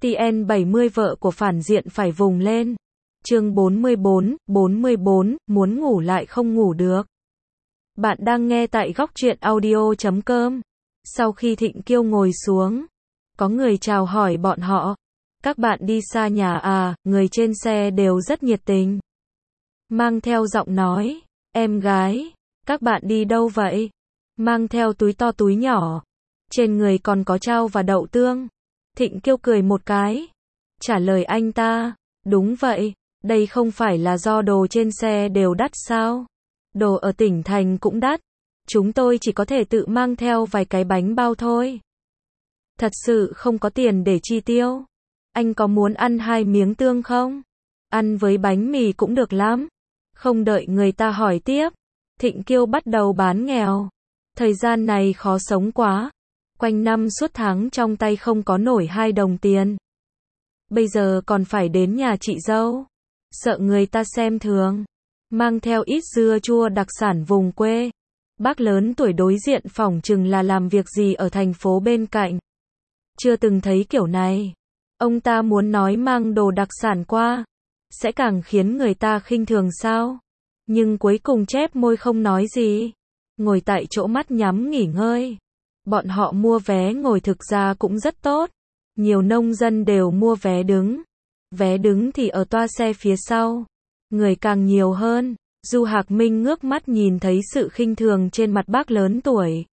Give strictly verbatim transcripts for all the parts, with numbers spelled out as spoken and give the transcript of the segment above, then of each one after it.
tê en bảy mươi vợ của phản diện phải vùng lên. Chương bốn mươi bốn, bốn mươi bốn, muốn ngủ lại không ngủ được. Bạn đang nghe tại góc truyện audio chấm com. Sau khi Thịnh Kiêu ngồi xuống, có người chào hỏi bọn họ. Các bạn đi xa nhà à, người trên xe đều rất nhiệt tình. Mang theo giọng nói, em gái, các bạn đi đâu vậy? Mang theo túi to túi nhỏ. Trên người còn có trao và đậu tương. Thịnh Kiêu cười một cái. Trả lời anh ta, đúng vậy, đây không phải là do đồ trên xe đều đắt sao? Đồ ở tỉnh thành cũng đắt. Chúng tôi chỉ có thể tự mang theo vài cái bánh bao thôi. Thật sự không có tiền để chi tiêu. Anh có muốn ăn hai miếng tương không? Ăn với bánh mì cũng được lắm. Không đợi người ta hỏi tiếp, Thịnh Kiêu bắt đầu bán nghèo. Thời gian này khó sống quá. Quanh năm suốt tháng trong tay không có nổi hai đồng tiền. Bây giờ còn phải đến nhà chị dâu. Sợ người ta xem thường. Mang theo ít dưa chua đặc sản vùng quê. Bác lớn tuổi đối diện phỏng chừng là làm việc gì ở thành phố bên cạnh. Chưa từng thấy kiểu này. Ông ta muốn nói mang đồ đặc sản qua, sẽ càng khiến người ta khinh thường sao? Nhưng cuối cùng chép môi không nói gì. Ngồi tại chỗ mắt nhắm nghỉ ngơi. Bọn họ mua vé ngồi thực ra cũng rất tốt. Nhiều nông dân đều mua vé đứng. Vé đứng thì ở toa xe phía sau. Người càng nhiều hơn. Du Hạc Minh ngước mắt nhìn thấy sự khinh thường trên mặt bác lớn tuổi.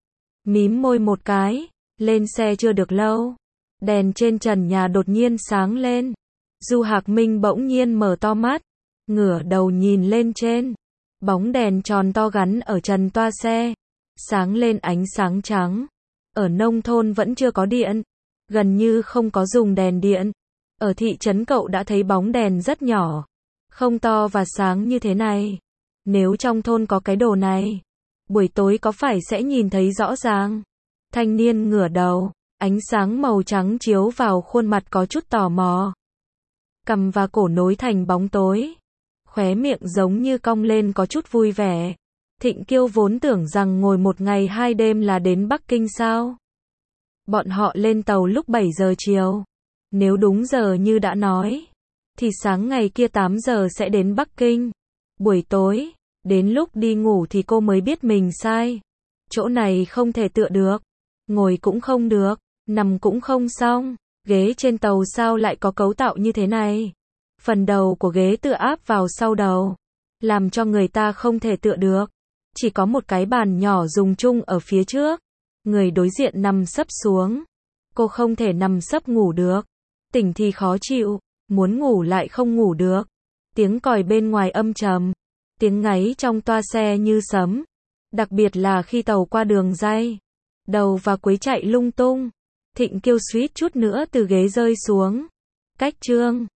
Mím môi một cái. Lên xe chưa được lâu. Đèn trên trần nhà đột nhiên sáng lên. Du Hạc Minh bỗng nhiên mở to mắt. Ngửa đầu nhìn lên trên. Bóng đèn tròn to gắn ở trần toa xe. Sáng lên ánh sáng trắng. Ở nông thôn vẫn chưa có điện. Gần như không có dùng đèn điện. Ở thị trấn cậu đã thấy bóng đèn rất nhỏ. Không to và sáng như thế này. Nếu trong thôn có cái đồ này, buổi tối có phải sẽ nhìn thấy rõ ràng? Thanh niên ngửa đầu. Ánh sáng màu trắng chiếu vào khuôn mặt có chút tò mò. Cằm và cổ nối thành bóng tối. Khóe miệng giống như cong lên có chút vui vẻ. Thịnh Kiêu vốn tưởng rằng ngồi một ngày hai đêm là đến Bắc Kinh sao. Bọn họ lên tàu lúc bảy giờ chiều. Nếu đúng giờ như đã nói, thì sáng ngày kia tám giờ sẽ đến Bắc Kinh. Buổi tối, đến lúc đi ngủ thì cô mới biết mình sai. Chỗ này không thể tựa được. Ngồi cũng không được. Nằm cũng không xong. Ghế trên tàu sao lại có cấu tạo như thế này? Phần đầu của ghế tựa áp vào sau đầu, làm cho người ta không thể tựa được. Chỉ có một cái bàn nhỏ dùng chung ở phía trước. Người đối diện nằm sấp xuống. Cô không thể nằm sấp ngủ được. Tỉnh thì khó chịu, muốn ngủ lại không ngủ được. Tiếng còi bên ngoài âm trầm. Tiếng ngáy trong toa xe như sấm. Đặc biệt là khi tàu qua đường ray. Đầu và quấy chạy lung tung. Thịnh Kiêu suýt chút nữa từ ghế rơi xuống. Cách chương